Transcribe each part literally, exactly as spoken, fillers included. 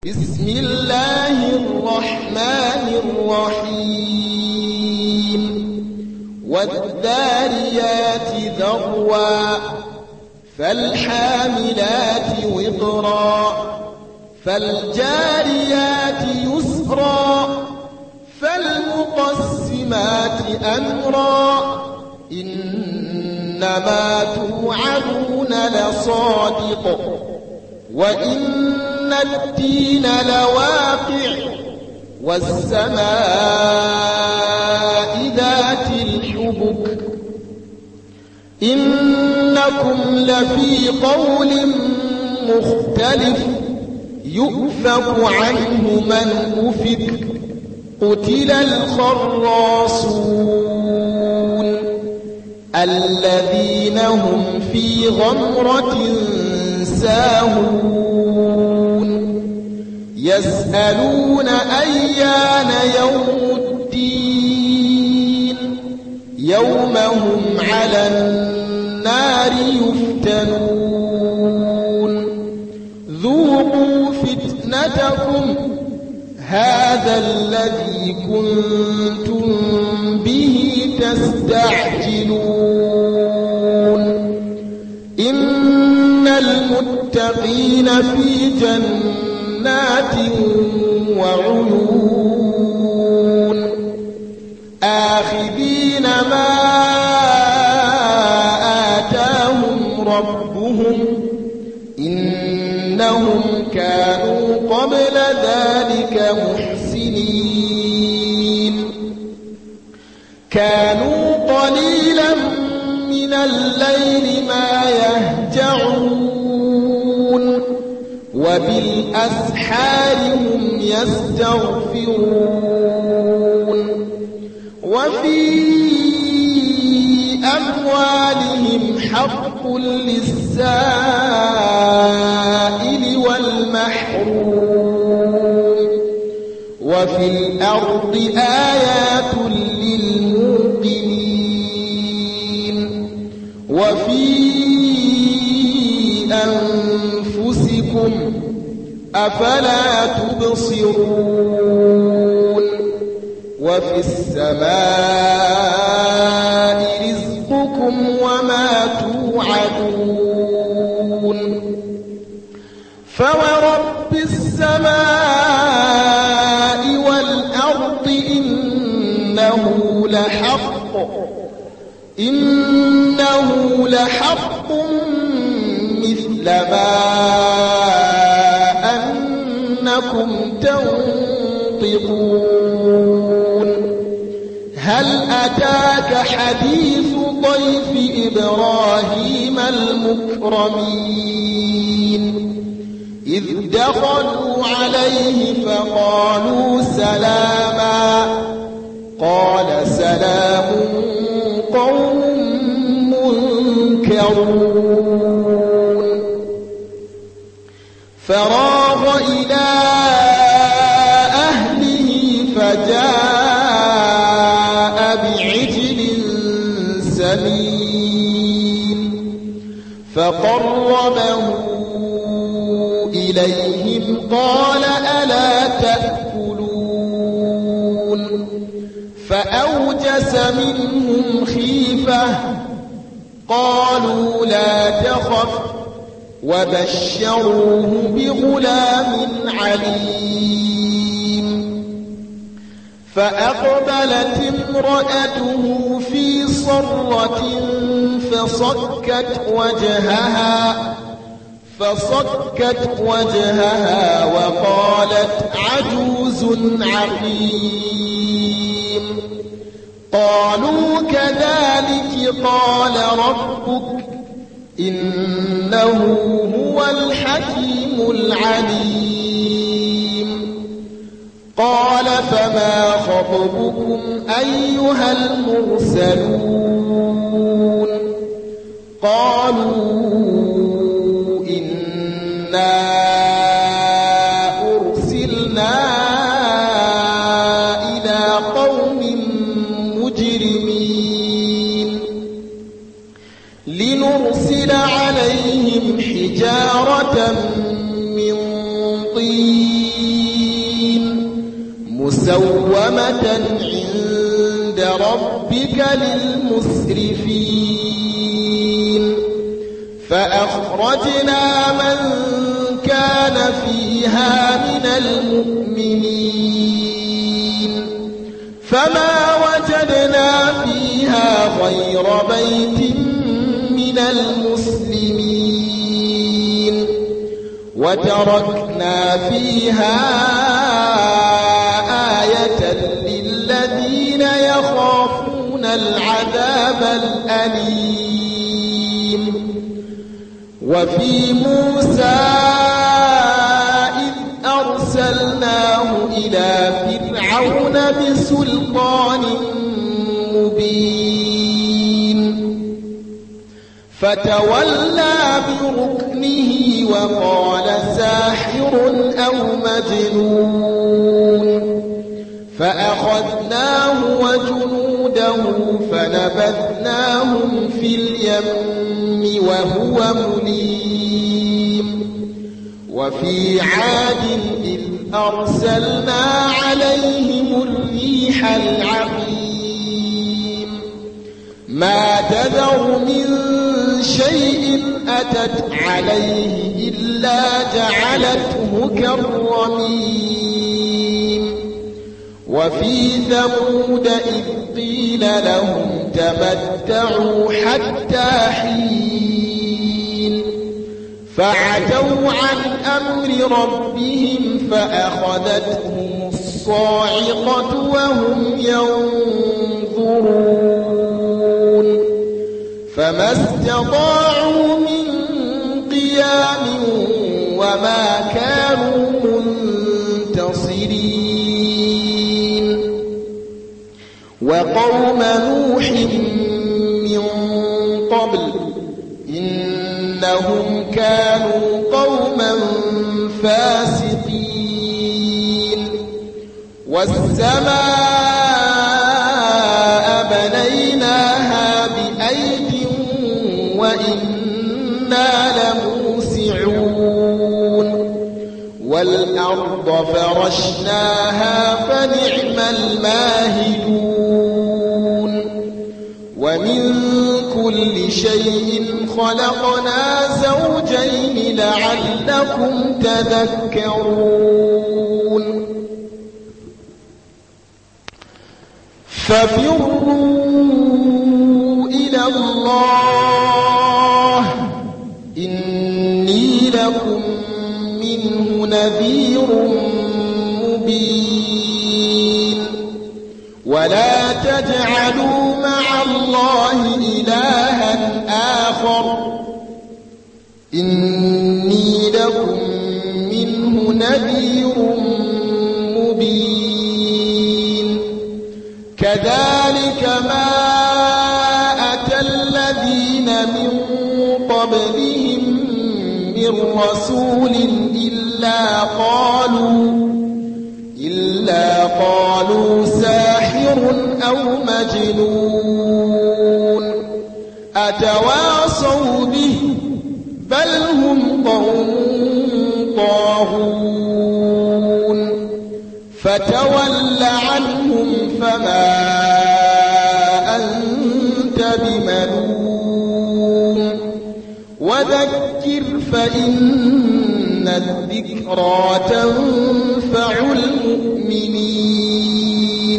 بسم الله الرحمن الرحيم والذاريات ذروا فالحاملات وقرا فالجاريات يسرا فالمقسمات أمرا إنما توعدون لصادق وإن الدين لواقع والسماء ذات الحبك إنكم لفي قول مختلف يؤفك عنه من أفك قتل الخراصون الذين هم في غمرة ساهون يسألون أيان يوم الدين يوم هم على النار يفتنون ذوقوا فتنتكم هذا الذي كنتم به تستعجلون إن المتقين في جنات وعيون آخذين ما آتاهم ربهم إنهم كانوا قبل ذلك محسنين كانوا قليلا من الليل ما يهجعون وبالأسحار هم يستغفرون وفي أموالهم حق للسائل والمحروم وفي الأرض آيات للموقنين وفي أنفسكم أفلا تبصرون وفي السماء رزقكم وما توعدون فورب السماء والأرض إنه لحق إنه لحق مثل ما أنكم تنطقون هل أتاك حديث ضيف إبراهيم المكرمين إذ دخلوا عليه فقالوا سلاما قال سلام قوم منكرون فراغ إلى أهله فجاء بعجل سمين فقربه إليهم قال ألا تأكلون فأوجس منهم خيفة قالوا لا تخف وبشروه بغلام عليم فأقبلت امرأته في صرة فصكت وجهها فصكت وجهها وقالت عجوز عقيم قالوا كذلك قال ربك إنه هو الحكيم العليم قال فما خطبكم أيها المرسلون قالوا إنا أرسلنا إلى قوم مجرمين لنرسل عليهم حجارة من طين مسومة عند ربك للمسرفين فأخرجنا من كان فيها من المؤمنين فما وجدنا فيها غير بيت من المسلمين وتركنا فيها آية للذين يخافون العذاب الأليم وفي موسى إذ أرسلناه إلى فرعون بسلطان مبين فتولى بركنه وقال ساحر أو مجنون فأخذناه وجنوده فنبذناهم في اليم وهو مليم وفي عاد إذ أرسلنا عليهم الريح العقيم ما تذر من شيء أتت عليه إلا جعلته كالرميم وفي ثمود إذ قيل لهم تمتعوا حتى حين فعتوا عن أمر ربهم فأخذتهم الصاعقة وهم ينظرون فما استطاعوا من قيام وما كانوا منتصرين وقوم نوح من قبل إنهم كانوا قوما فاسقين والسماء بنيناها بأيد وإنا لموسعون والأرض فرشناها فنعم الماهدون ومن كل شيء خلقنا زوجين لعلكم تذكرون ففروا إلى الله إني لكم منه نذير مبين ولا تجعلوا مع الله إلها آخر إني لكم منه نذير مبين كذلك ما أتى الذين من قبلهم من رسول إلا قالوا إلا قالوا ساحر أو مجنون أتواصوا به بل هم قوم طاغون فتول عنهم فما أنت بملوم وذكر فإن الذكرى تنفع المؤمنين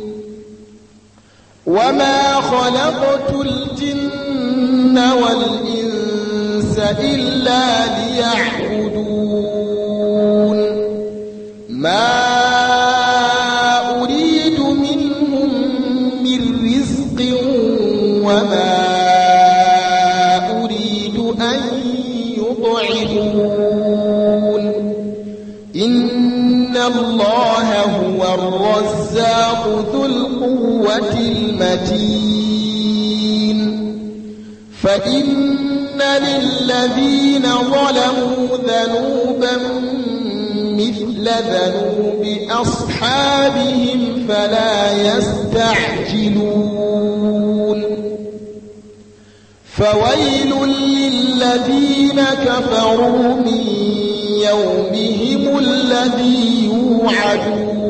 وما خلقت الجن والإنس إلا ليعبدون ما أريد منهم من رزق وما أريد أن يطعمون إن الله هو الرزاق ذو القوة المتين فإن للذين ظلموا ذنوبا مثل ذنوب أصحابهم فلا يستعجلون فويل للذين كفروا من يومهم الذي يوعدون